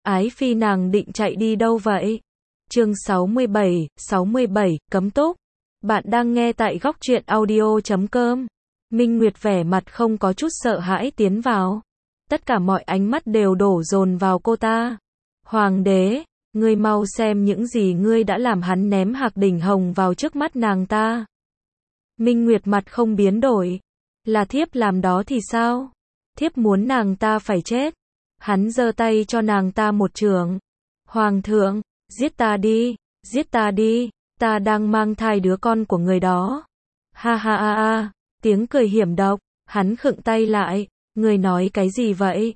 Ái phi nàng định chạy đi đâu vậy? Chương 67, cấm túc. Bạn đang nghe tại góc truyện audio.com. Minh Nguyệt vẻ mặt không có chút sợ hãi tiến vào. Tất cả mọi ánh mắt đều đổ dồn vào cô ta. Hoàng đế, ngươi mau xem những gì ngươi đã làm. Hắn ném Hạc Đỉnh Hồng vào trước mắt nàng ta. Minh Nguyệt mặt không biến đổi. Là thiếp làm đó thì sao? Thiếp muốn nàng ta phải chết. Hắn giơ tay cho nàng ta một chưởng. Hoàng thượng, giết ta đi, ta đang mang thai đứa con của người đó. Ha ha ha ha, tiếng cười hiểm độc, hắn khựng tay lại, người nói cái gì vậy?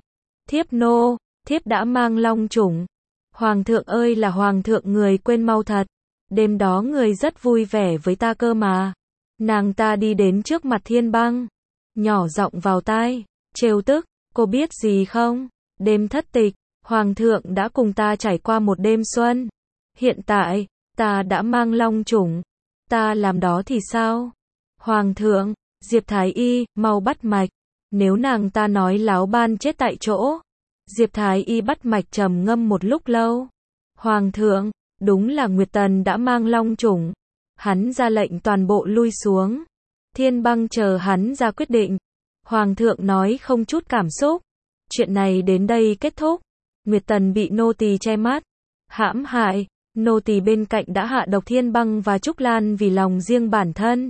Thiếp đã mang long chủng. Hoàng thượng ơi là hoàng thượng, người quên mau thật. Đêm đó người rất vui vẻ với ta cơ mà. Nàng ta đi đến trước mặt Thiên Băng, nhỏ giọng vào tai, trêu tức, cô biết gì không? Đêm thất tịch, hoàng thượng đã cùng ta trải qua một đêm xuân. Hiện tại, ta đã mang long chủng. Ta làm đó thì sao? Hoàng thượng, Diệp Thái Y, mau bắt mạch. Nếu nàng ta nói láo ban chết tại chỗ. Diệp Thái Y bắt mạch trầm ngâm một lúc lâu. Hoàng thượng, đúng là Nguyệt Tần đã mang long chủng. Hắn ra lệnh toàn bộ lui xuống. Thiên Băng chờ hắn ra quyết định. Hoàng thượng nói không chút cảm xúc. Chuyện này đến đây kết thúc. Nguyệt Tần bị nô tỳ che mắt, hãm hại. Nô tỳ bên cạnh đã hạ độc Thiên Băng và Trúc Lan vì lòng riêng bản thân.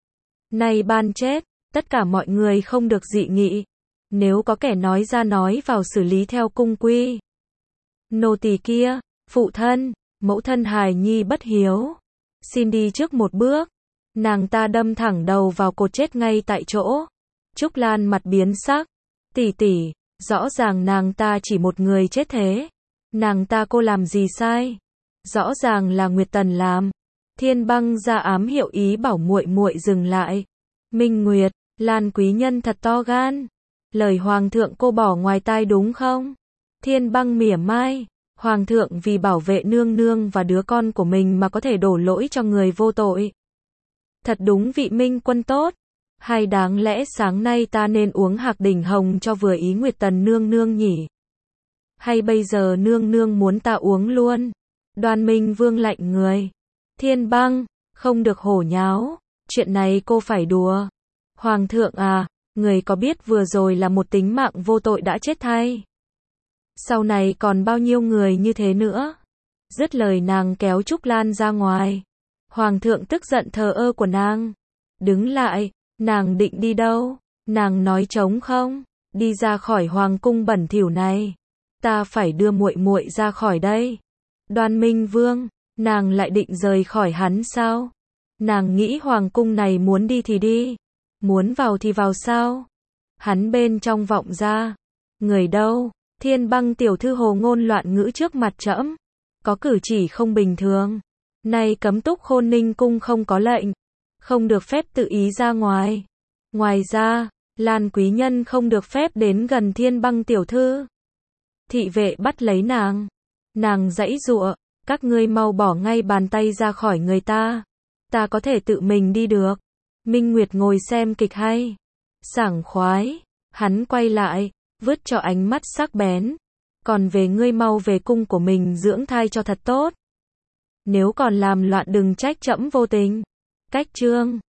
Nay ban chết, tất cả mọi người không được dị nghị. Nếu có kẻ nói ra nói vào xử lý theo cung quy. Nô tỳ kia, phụ thân, mẫu thân hài nhi bất hiếu. Xin đi trước một bước. Nàng ta đâm thẳng đầu vào cột chết ngay tại chỗ. Trúc Lan mặt biến sắc. Tỷ, rõ ràng nàng ta chỉ một người chết thế. Nàng ta cô làm gì sai? Rõ ràng là Nguyệt Tần làm. Thiên Băng ra ám hiệu ý bảo muội muội dừng lại. Minh Nguyệt, Lan quý nhân thật to gan. Lời hoàng thượng cô bỏ ngoài tai đúng không? Thiên Băng mỉa mai. Hoàng thượng vì bảo vệ nương nương và đứa con của mình mà có thể đổ lỗi cho người vô tội. Thật đúng vị minh quân tốt. Hay đáng lẽ sáng nay ta nên uống Hạc Đỉnh Hồng cho vừa ý Nguyệt Tần nương nương nhỉ? Hay bây giờ nương nương muốn ta uống luôn? Đoan Minh Vương lạnh người. Thiên Băng, không được hổ nháo. Chuyện này cô phải đùa. Hoàng thượng à, người có biết vừa rồi là một tính mạng vô tội đã chết thay? Sau này còn bao nhiêu người như thế nữa? Dứt lời nàng kéo Trúc Lan ra ngoài. Hoàng thượng tức giận thờ ơ của nàng. Đứng lại, nàng định đi đâu? Nàng nói trống không? Đi ra khỏi hoàng cung bẩn thỉu này. Ta phải đưa muội muội ra khỏi đây. Đoan Minh Vương, nàng lại định rời khỏi hắn sao? Nàng nghĩ hoàng cung này muốn đi thì đi, muốn vào thì vào sao? Hắn bên trong vọng ra. Người đâu? Thiên Băng tiểu thư hồ ngôn loạn ngữ trước mặt trẫm, có cử chỉ không bình thường. Nay cấm túc Khôn Ninh cung không có lệnh, không được phép tự ý ra ngoài. Ngoài ra, Lan quý nhân không được phép đến gần Thiên Băng tiểu thư. Thị vệ bắt lấy nàng. Nàng giãy giụa, các ngươi mau bỏ ngay bàn tay ra khỏi người ta. Ta có thể tự mình đi được. Minh Nguyệt ngồi xem kịch hay. Sảng khoái. Hắn quay lại, vứt cho ánh mắt sắc bén. Còn về ngươi mau về cung của mình dưỡng thai cho thật tốt. Nếu còn làm loạn đừng trách trẫm vô tình. Cách chương